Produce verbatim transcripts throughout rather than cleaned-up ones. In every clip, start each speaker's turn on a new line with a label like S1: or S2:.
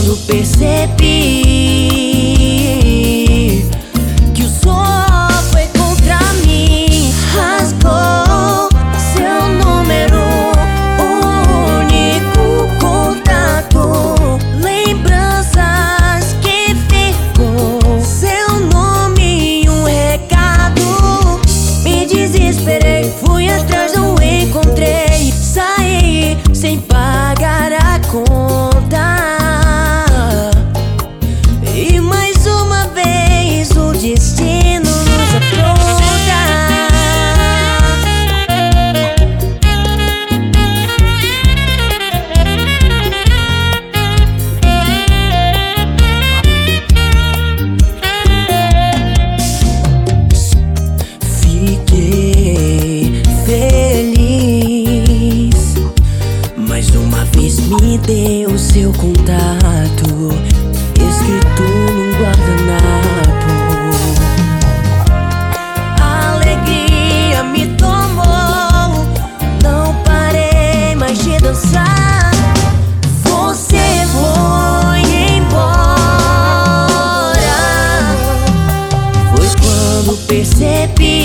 S1: quando percebi que o sol foi contra mim, rasgou seu número, o único contato, lembranças que ficou, seu nome e um recado. Me desesperei, fui atrás, não encontrei, saí sem pagar a conta. E mais uma vez o destino nos apronta. Fiquei feliz, mais uma vez me deu seu contato, escrito num guardanapo. A alegria me tomou, não parei mais de dançar. Você foi embora, foi quando percebi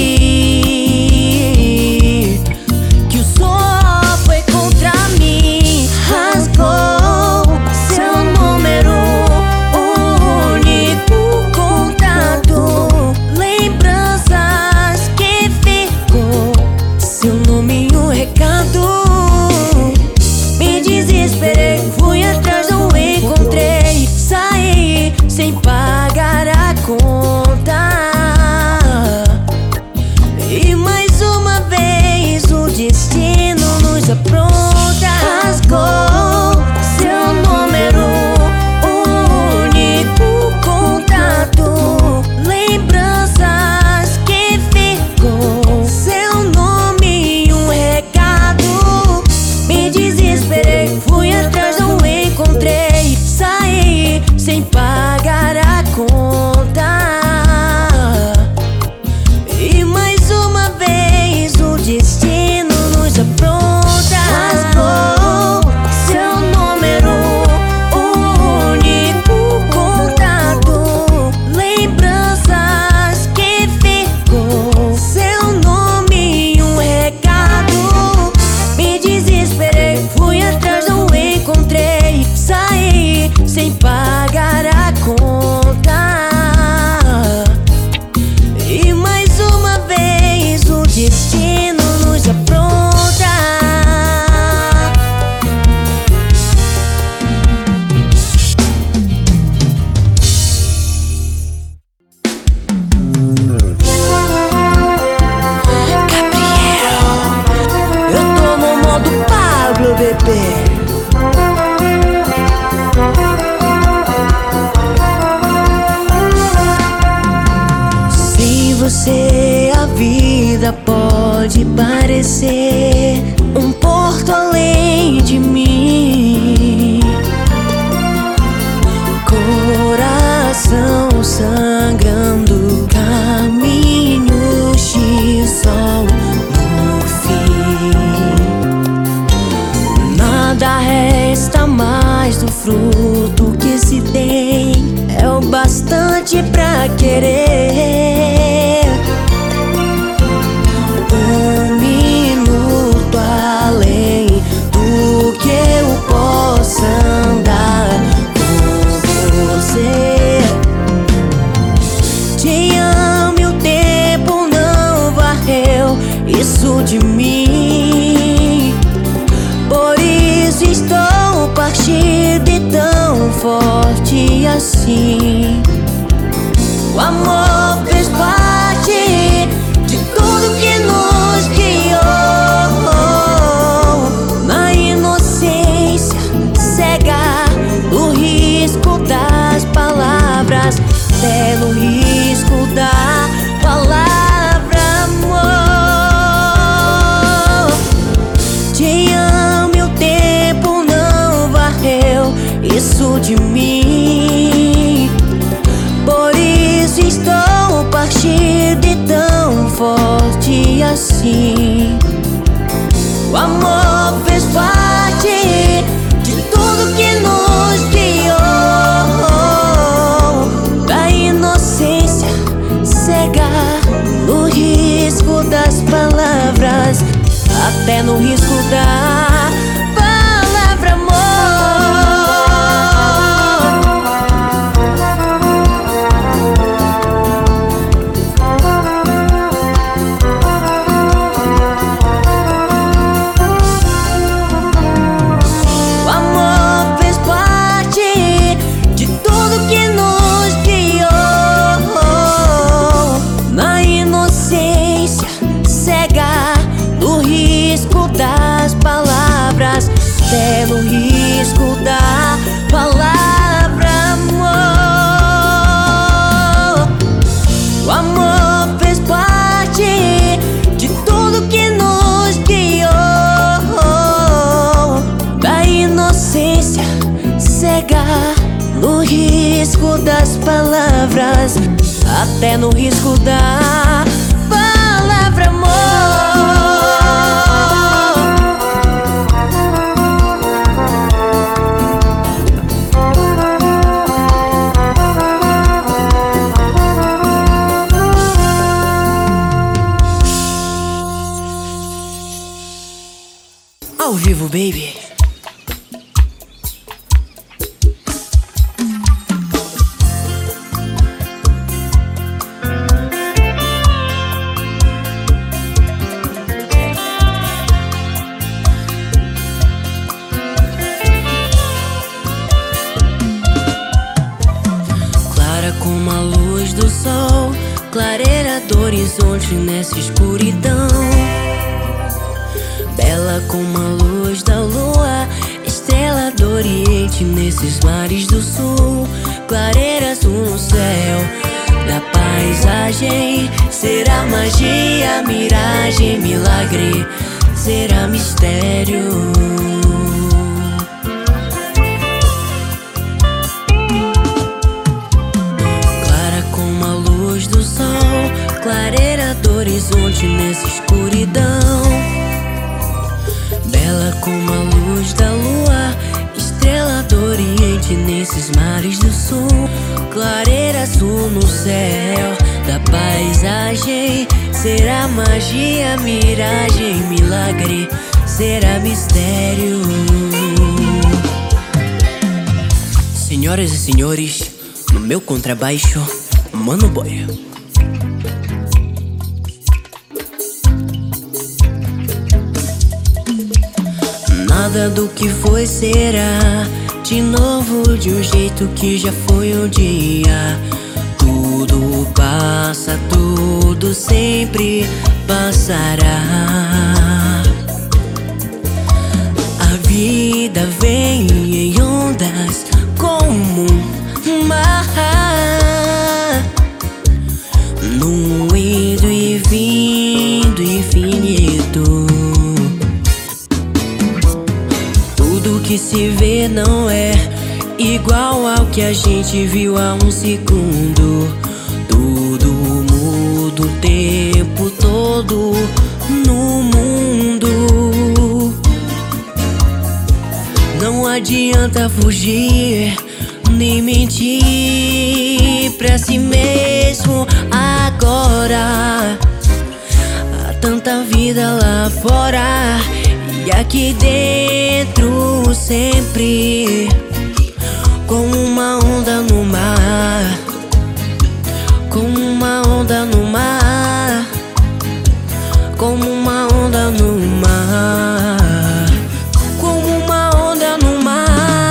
S1: que o sol foi contra mim, rasgou seu número, o único contato, lembranças que ficou, seu nome e um recado. Me desesperei, fui atrás, não encontrei, saí sem pagar a conta. E mais uma vez o destino nos apronta. Rasgou seu número, o único contato, lembranças que ficou, seu nome e um recado. Me desesperei, fui atrás, não encontrei, saí sem pagar a conta. E mais uma vez o destino nos apronta. Rasgou seu número, o único contato, lembranças que ficou, seu nome e um recado. Me desesperei, fui atrás, não encontrei, saí sem pagar a conta. E mais uma vez o destino nos apronta. Gabriel, eu tô no modo Pablo, bebê. Sem você a vida pode parecer um porto além de mim. Coração sangrando, caminhos de sol no fim. Nada resta mais do fruto que se tem, é o bastante pra querer. Um minuto além do que eu possa andar com você. Te amo e o tempo não varreu isso de mim. Por isso estou partido e tão forte assim. O amor fez parte de tudo que nos guiou. Na inocência cega do risco das palavras, até no risco da palavra amor. Te amo e o tempo não varreu isso de mim. Por isso estou partido e tão forte assim. O amor fez parte de tudo que nos guiou. no risco das palavras, até no risco da palavra amor. Ao vivo, baby. Clara como a luz do sol, clareira do horizonte nessa escuridão. Bela como a luz da lua, estrela do oriente nesses mares do sul. Clareira azul no céu da paisagem. Será magia, miragem, milagre, será mistério. Clara como a luz do sol, clareira do horizonte nessa escuridão. Bela como a luz da lua, estrela do oriente nesses mares do sul. Clareira azul no céu da paisagem. Será magia, miragem, milagre, será mistério. Senhoras e senhores, no meu contrabaixo, Mano Boy. Nada do que foi será de novo, de um jeito que já foi um dia. Tudo passa, tudo sempre passará. A vida vem em ondas como um mar, num indo e vindo infinito. Tudo que se vê não é igual ao que a gente viu há um segundo. Tudo muda o tempo todo no mundo. Não adianta fugir nem mentir pra si mesmo agora. Há tanta vida lá fora e aqui dentro sempre, como uma onda no mar, como uma onda no mar, como uma onda no mar, como uma onda no mar.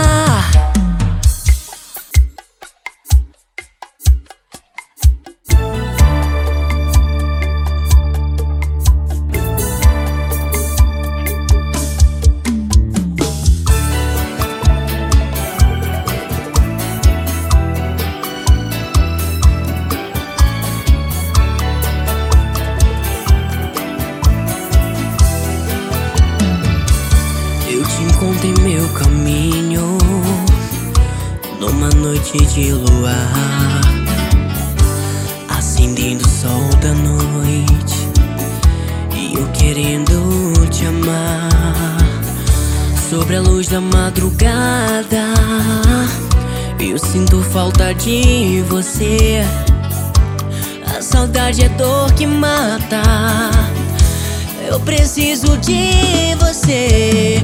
S1: Eu te encontro em meu caminho, numa noite de luar, acendendo o sol da noite, e eu querendo te amar. Sobre a luz da madrugada, eu sinto falta de você. A saudade é dor que mata, eu preciso de você.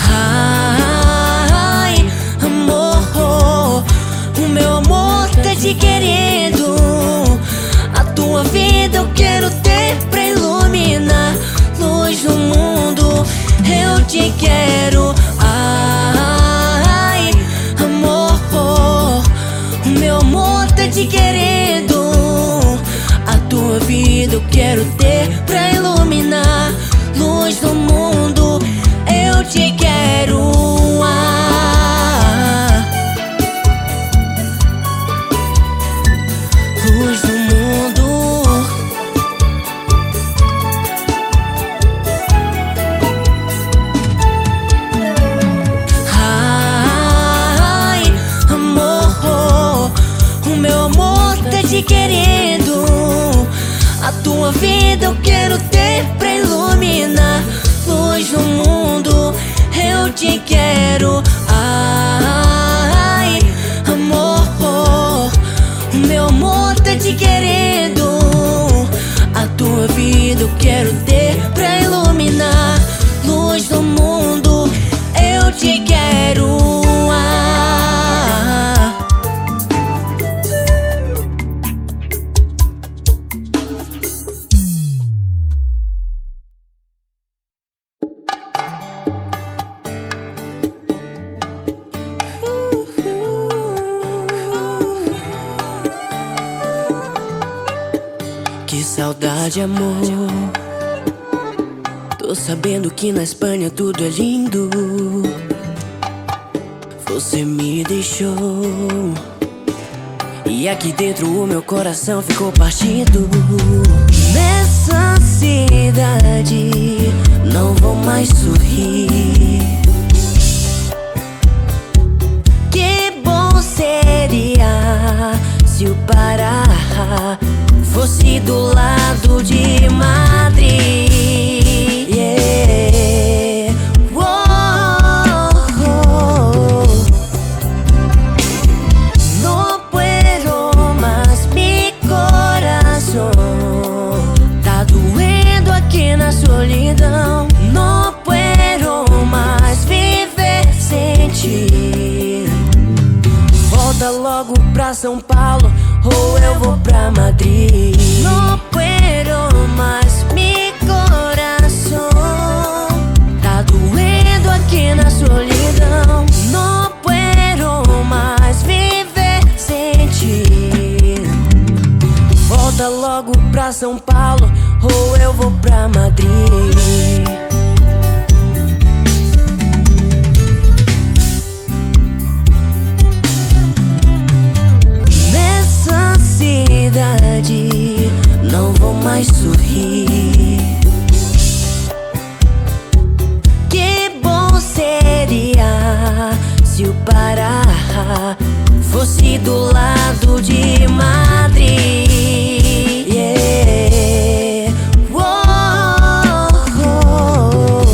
S1: Ai, amor, o meu amor tá te querendo. A tua vida eu quero ter pra iluminar. Luz no mundo, eu te quero. Ai, amor, o meu amor tá te querendo. A tua vida eu quero ter pra iluminar. Luz no mundo, eu te quero. Ah, luz no mundo. Ai, amor, te querendo. A tua vida eu quero ter pra iluminar. Luz no mundo, eu te quero. Ai, amor, o meu amor tá te querendo. A tua vida eu quero ter pra iluminar. Luz no mundo, eu te quero. Ah. Que saudade, amor. Tô sabendo que na Espanha tudo é lindo. Você me deixou e aqui dentro o meu coração ficou partido. Nessa cidade não vou mais sorrir. Que bom seria se o Pará fosse do lado de Madrid. Yeah. Oh, oh. No puedo más, mi corazón tá doendo aqui na solidão. No puedo mais viver sem ti. Volta logo pra São Paulo ou eu vou pra Madrid. No puedo mais, mi coração tá doendo aqui na solidão. No puedo mais viver sem ti. Volta logo pra São Paulo ou eu vou pra Madrid. Não vou mais sorrir. Que bom seria se o Pará fosse do lado de Madrid. Yeah. Oh, oh.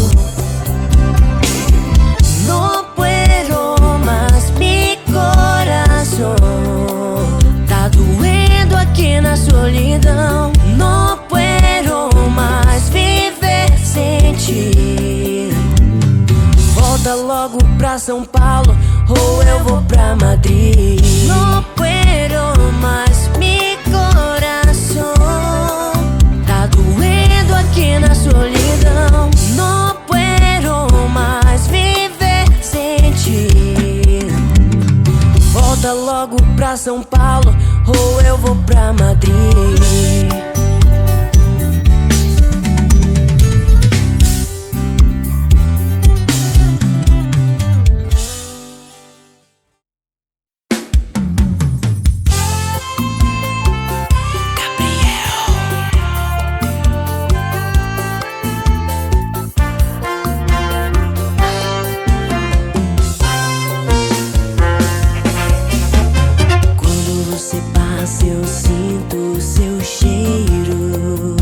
S1: No puedo más, mi coração tá doendo aqui na solidão. No puedo mais viver sem ti. Volta logo pra São Paulo ou eu vou pra Madrid. No puedo mais, mi coração tá doendo aqui na solidão. No puedo mais viver sem ti. Volta logo pra São Paulo ou eu vou pra Madrid. Eu sinto seu cheiro,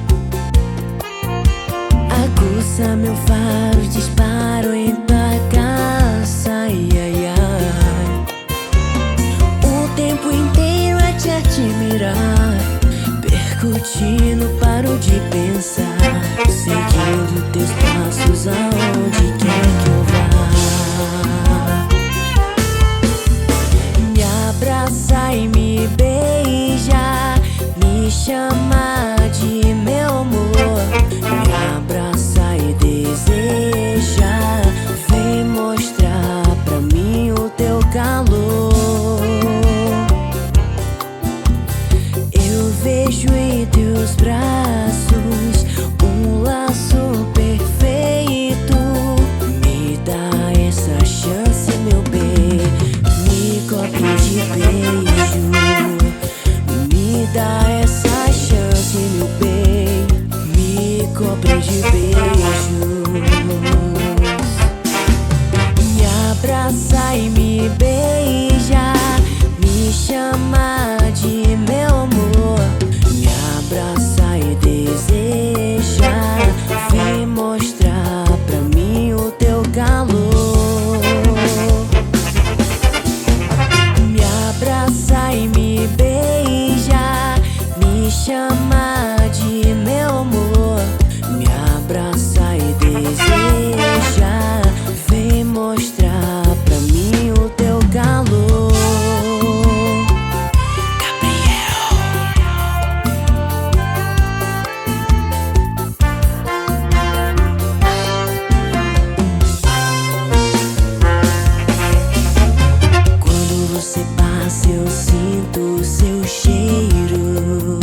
S1: aguça meu faro, disparo em tua caça. Ai, ai, ai. O tempo inteiro a te admirar, percutindo, paro de pensar, seguindo teus passos aonde quer que eu vá. Me abraça e me beija, me chama de meu amor. Me abraça e deseja, vem mostrar pra mim o teu calor. Eu vejo em teus braços um laço perfeito. Me dá essa chance, meu bem, me cobre de beijo. Me dá essa chance, meu bem, me cobre de beijos. Me abraça e me beija, me chama de meu você passa eu sinto seu cheiro.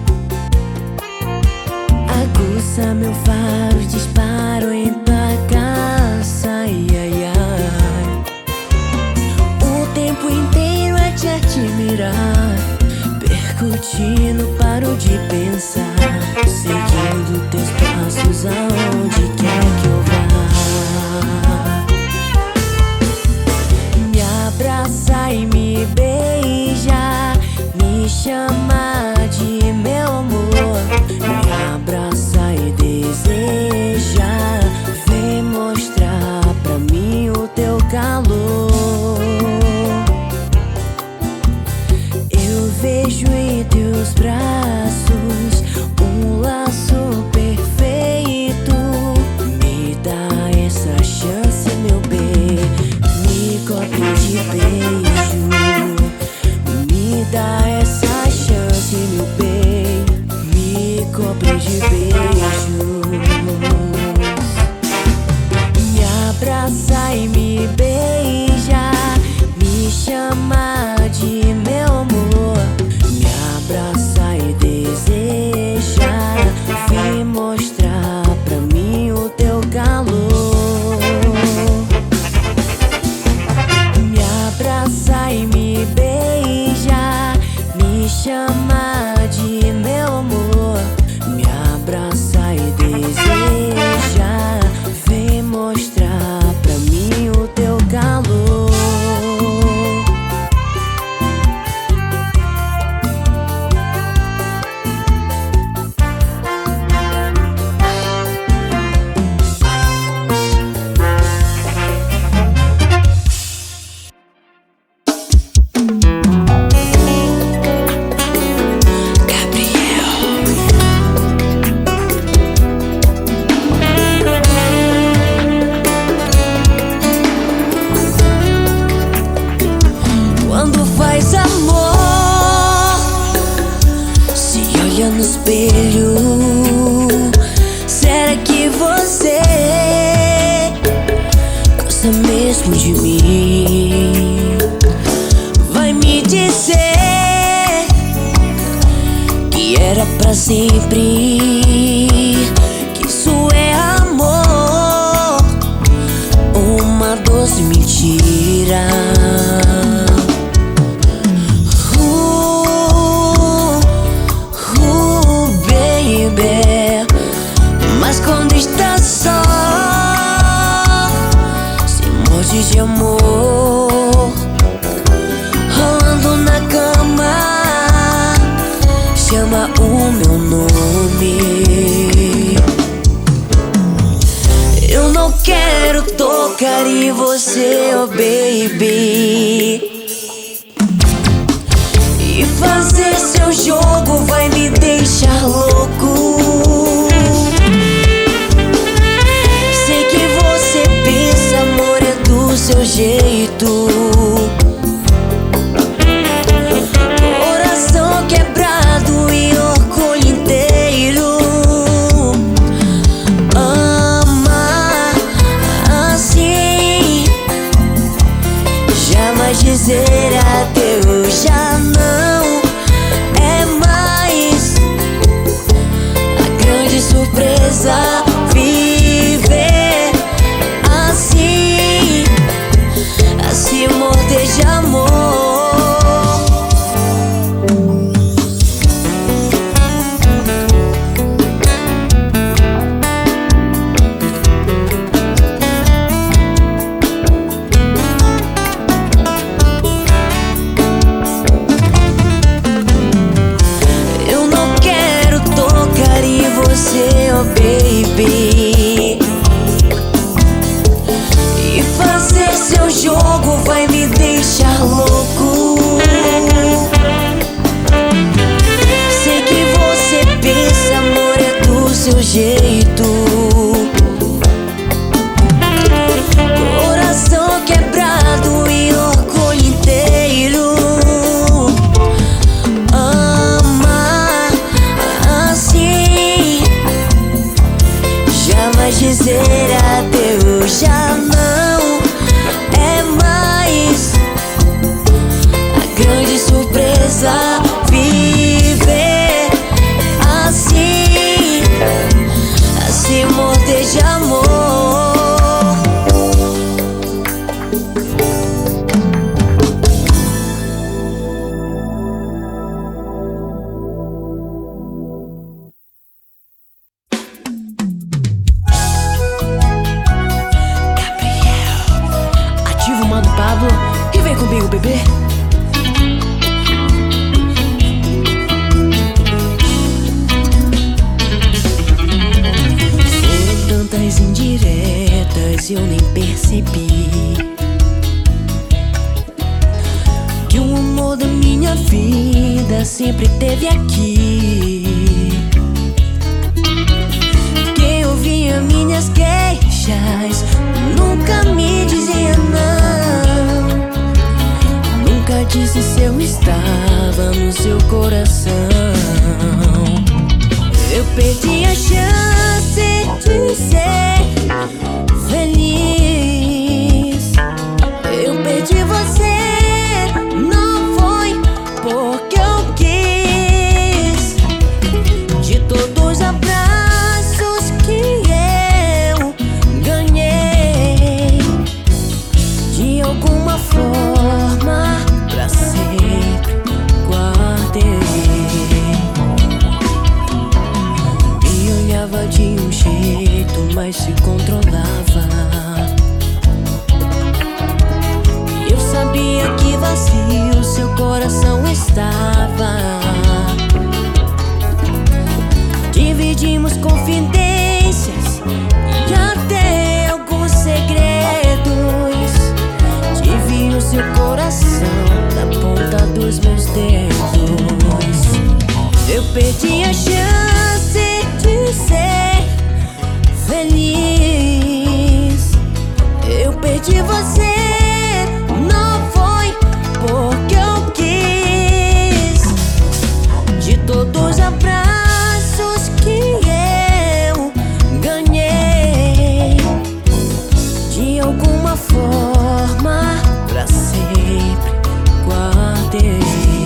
S1: Aguça meu faro, disparo em tua caça, ai, ai, ai. O tempo inteiro é te admirar, percutindo, paro de pensar, seguindo teus passos aonde quer que eu vá. Me abraça e me beija, me chama de meu amor. Me abraça e deseja, vem mostrar pra mim o teu calor. Eu vejo em teus braços um laço perfeito. Me dá essa chance, meu bem, me cobre de beijo. Me dá essa chance, meu bem, me cobre de beijos. Me abraça e me beija, me chama de meu amor. Me abraça e deseja, vem mostrar pra mim o teu calor. Me abraça e me beija, me chama de meu amor. Me abraça e deseja, vem mostrar pra mim o teu calor. Quando faz amor, se olha no espelho, será que você gosta mesmo de mim? Vai me dizer que era pra sempre, que isso é amor, uma doce mentira. Mas quando está só, se morde de amor, rolando na cama, chama o meu nome. Eu não quero tocar em você, oh baby, e fazer seu jogo vai me deixar louco. Sei que você pensa, amor, é do seu jeito. Coração quebrado e orgulho inteiro. Amar assim, jamais dizer adeus, já não é mais possa viver assim, a se morder de amor.
S2: E vem comigo, bebê.
S1: Foram tantas indiretas e eu nem percebi que o amor da minha vida sempre esteve aqui. Quem ouvia minhas queixas nunca me dizia não, nunca disse se eu estava no seu coração. Eu perdi a chance de ser feliz. Eu perdi você, não foi porque eu quis. De todos os abraços que eu ganhei, de alguma forma pra sempre guardei. Me olhava de um jeito, mas se controlava. Eu sabia que vazio seu coração estava. Dividimos confidências e até alguns segredos. Tive o seu coração na ponta dos meus dedos. Eu perdi a chance de ser feliz. Eu perdi você, não foi porque eu quis. De todos os abraços que eu ganhei, de alguma forma pra sempre guardei.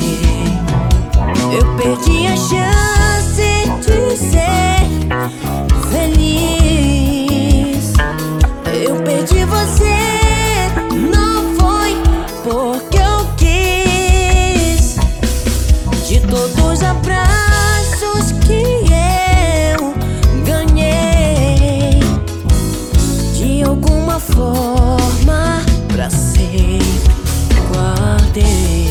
S1: Eu perdi a chance de ser feliz. Eu perdi você, não foi porque eu quis. De todos os abraços que eu ganhei, de alguma forma pra sempre guardei.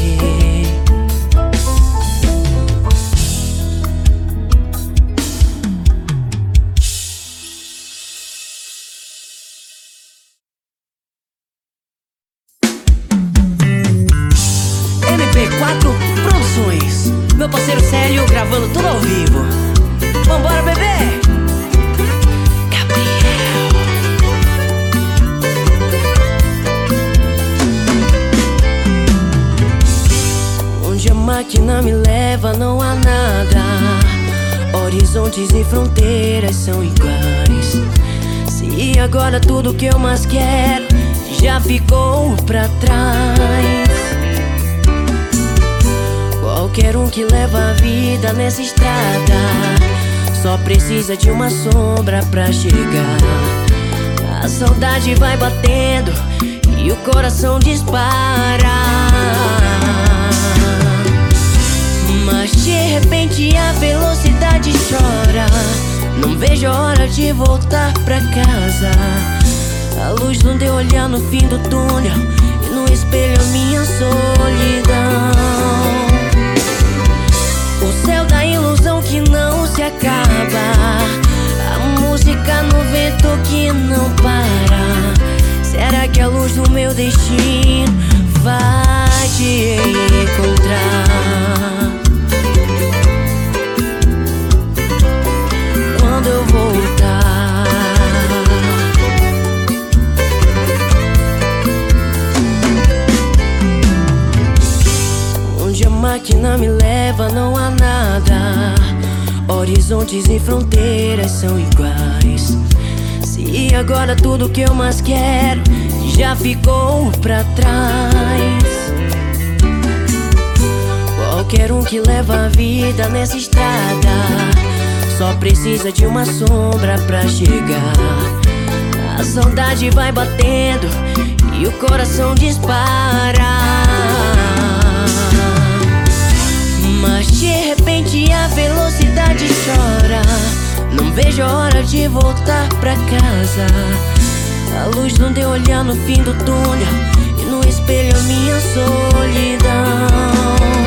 S2: M P quatro Produções. Meu parceiro Célio gravando tudo ao vivo. Vambora, bebê! Gabriel.
S1: Onde a máquina me leva não há nada. Horizontes e fronteiras são iguais. Se agora tudo que eu mais quero já ficou pra trás. Qualquer um que leva a vida nessa estrada só precisa de uma sombra pra chegar. A saudade vai batendo e o coração dispara. Mas de repente a velocidade chora. Não vejo a hora de voltar pra casa. A luz do teu olhar no fim do túnel e no espelho a minha solidão. O céu da ilusão que não se acaba, a música no vento que não para. Será que a luz do meu destino vai te encontrar? Quando eu voltar, onde a máquina me leva não há nada. Horizontes e fronteiras são iguais. Se agora tudo que eu mais quero já ficou pra trás. Qualquer um que leva a vida nessa estrada só precisa de uma sombra pra chegar. A saudade vai batendo e o coração dispara. Mas de repente a velocidade chora. Não vejo a hora de voltar pra casa. A luz do teu olhar no fim do túnel e no espelho a minha solidão.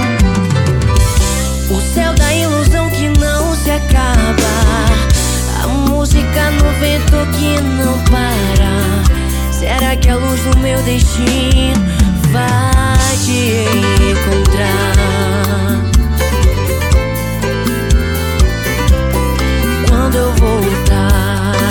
S1: O céu da ilusão que não se acaba, a música no vento que não para. Será que a luz do meu destino vai te encontrar? Quando eu voltar,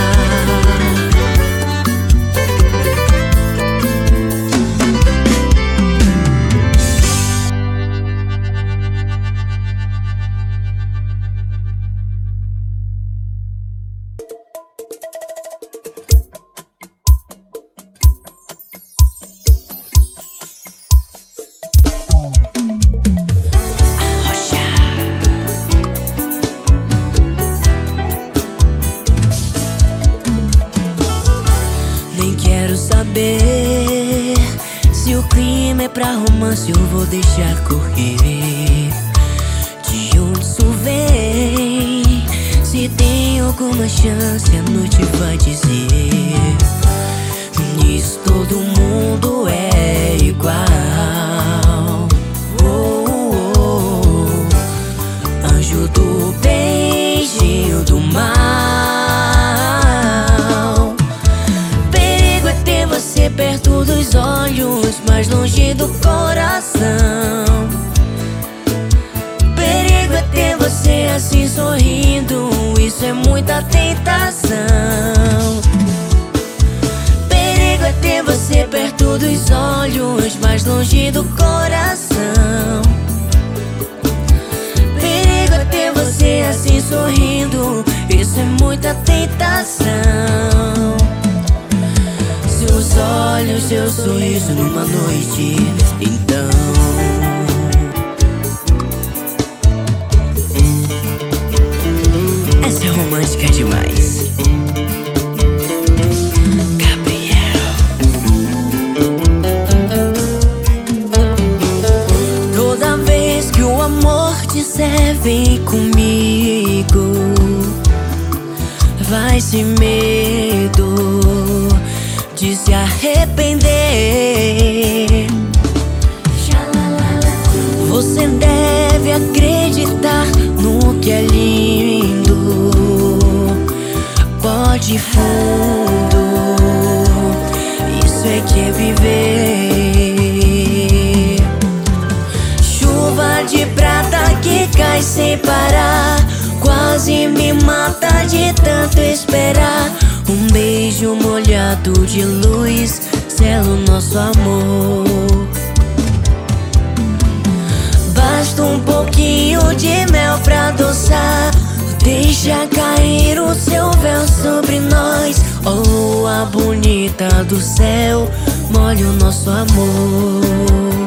S1: se o clima é pra romance, eu vou deixar correr. De onde isso vem? Se tem alguma chance, a noite vai dizer. Nisso todo mundo é igual. Oh, oh, oh. Anjo do bem, gênio do mal. Perto dos olhos, mais longe do coração. Perigo é ter você assim sorrindo, isso é muita tentação. Perigo é ter você perto dos olhos, mais longe do coração. Perigo é ter você assim sorrindo, isso é muita tentação. Seus olhos, seu sorriso numa noite, então essa é romântica demais. Gabriel. Toda vez que o amor disser vem comigo, vai sem medo de se arrepender. Você deve acreditar no que é lindo. Pode ir fundo, isso é que é viver. Chuva de prata que cai sem parar, quase me mata de tanto esperar. Um beijo molhado de luz sela o nosso amor. Basta um pouquinho de mel pra adoçar. Deixa cair o seu véu sobre nós. Oh, lua bonita do céu, molha o nosso amor.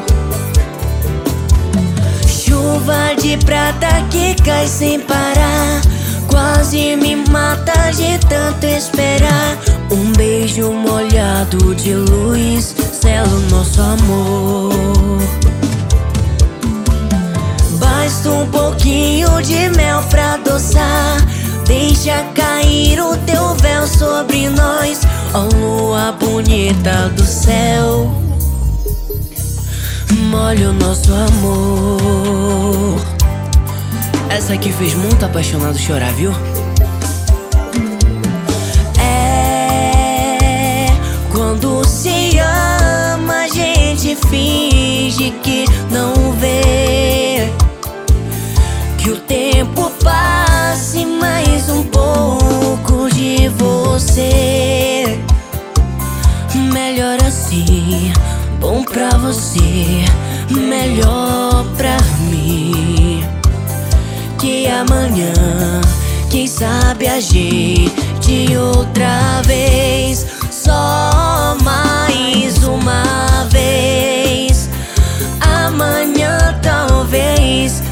S1: Chuva de prata que cai sem parar, quase me mata de tanto esperar. Um beijo molhado de luz sela o nosso amor. Basta um pouquinho de mel pra adoçar. Deixa cair o teu véu sobre nós. Oh, lua bonita do céu, molha o nosso amor. Essa aqui fez muito apaixonado chorar, viu? É, quando se ama a gente finge que não vê, que o tempo passe mais um pouco de você. Melhor assim, bom pra você, melhor pra mim. Que amanhã, quem sabe a gente outra vez, só mais uma vez. Amanhã talvez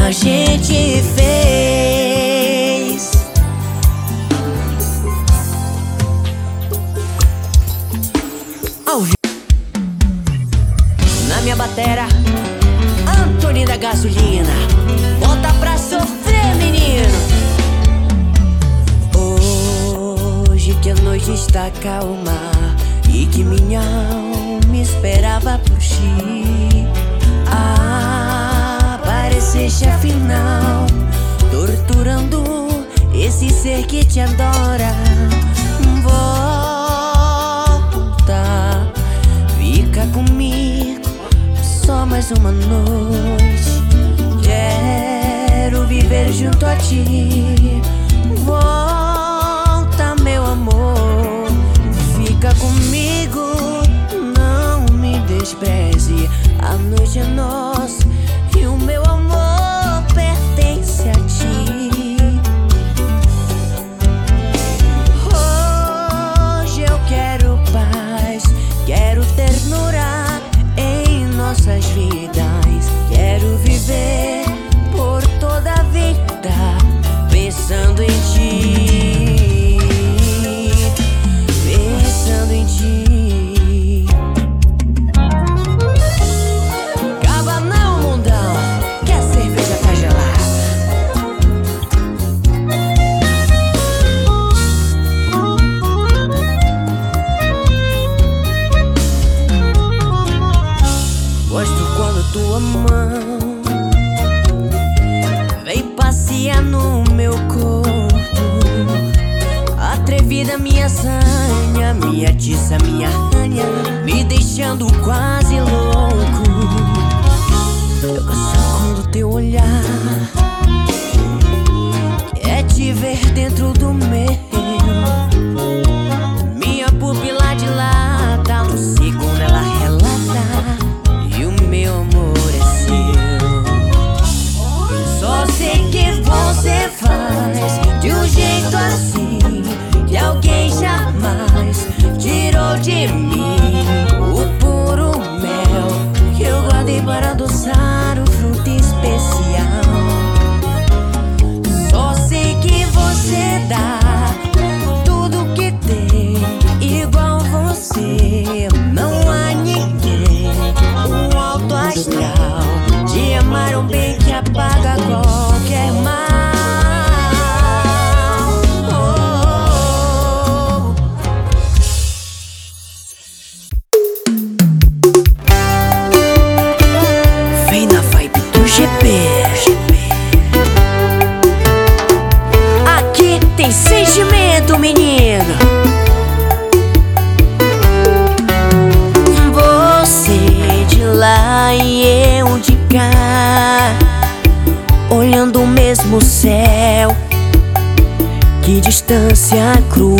S1: a gente fez.
S2: Ao vivo. Na minha batera, Antônio da Gasolina. Bota pra sofrer, menino.
S1: Hoje que a noite está calma e que minha alma esperava por ti, apareceste afinal, torturando esse ser que te adora. Volta, fica comigo só mais uma noite. Quero viver junto a ti. Volta, meu amor, fica comigo, não me despreze. A noite é nossa e o meu amor pertence a ti. Hoje eu quero paz, quero ternura em nossas vidas. Quero viver por toda a vida pensando em ti, pensando em ti.
S2: Acaba não, mundão, que a cerveja tá gelada.
S1: Gosto quando tua mão vem passear no meu corpo, atrevida minha sanha, minha tiça, minha ranha, me deixando quase louco. Eu gosto quando teu olhar é te ver dentro do meu. Minha pupila dilata, não sei quando ela relata, e o meu amor é seu. Só sei que você faz de um jeito assim que alguém jamais tirou de mim. O puro mel que eu guardei para adoçar o fruto especial. Só sei que você dá tudo que tem, igual você. Não há ninguém, um alto astral, de amar um bem que apaga qualquer mal. Oh, oh.
S2: Vem na vibe do G P. Aqui tem sentimento, menino.
S1: Você de lá e eu de cá, olhando o mesmo céu. Que distância cruel.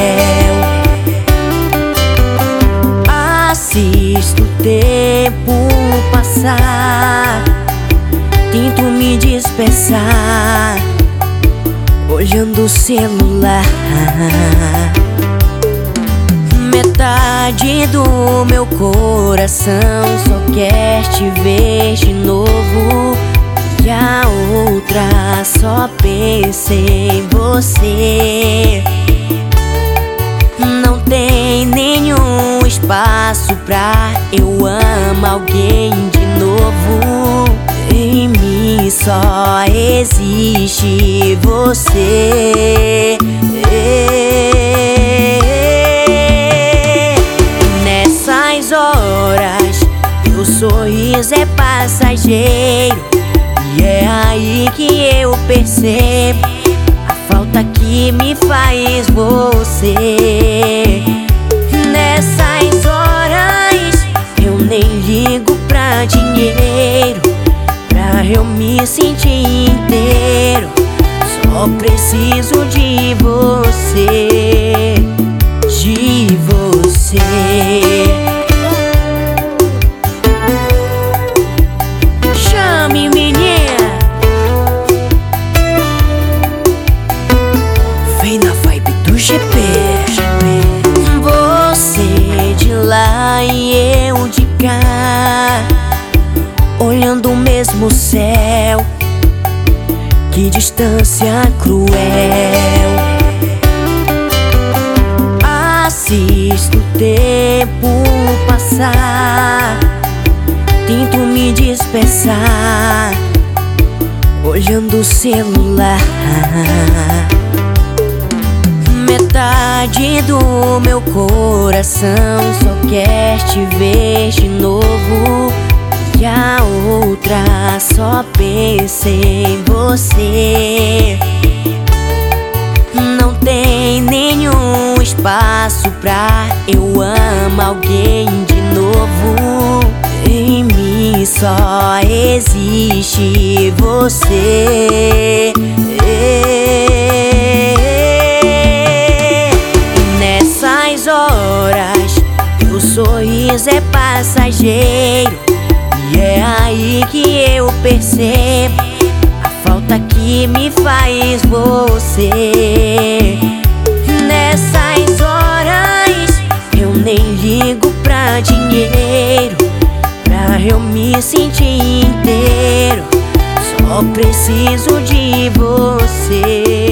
S1: Assisto o tempo passar, tento me dispersar, olhando o celular. Metade do meu coração só quer te ver de novo, e a outra só pensa em você. Não tem nenhum espaço pra eu amar alguém de novo. Em mim só existe você. Nessas horas, teu sorriso é passageiro, e é aí que eu percebo a falta que me faz você. Nessas horas eu nem ligo pra dinheiro, pra eu me sentir inteiro. Só preciso de você, de você. Chame, menina. Vem na vibe do G P. Você de lá e eu de cá, olhando o mesmo céu. Que distância cruel. Assisto o tempo passar, tento me dispersar olhando o celular. Metade do meu coração só quer te ver de novo, e a outra só pensa em você. Não tem nenhum espaço pra eu amar alguém de novo. Em mim só existe você. E nessas horas o sorriso é passageiro, e é aí que eu percebo a falta que me faz você. Nessas horas eu nem ligo pra dinheiro, pra eu me sentir inteiro. Só preciso de você.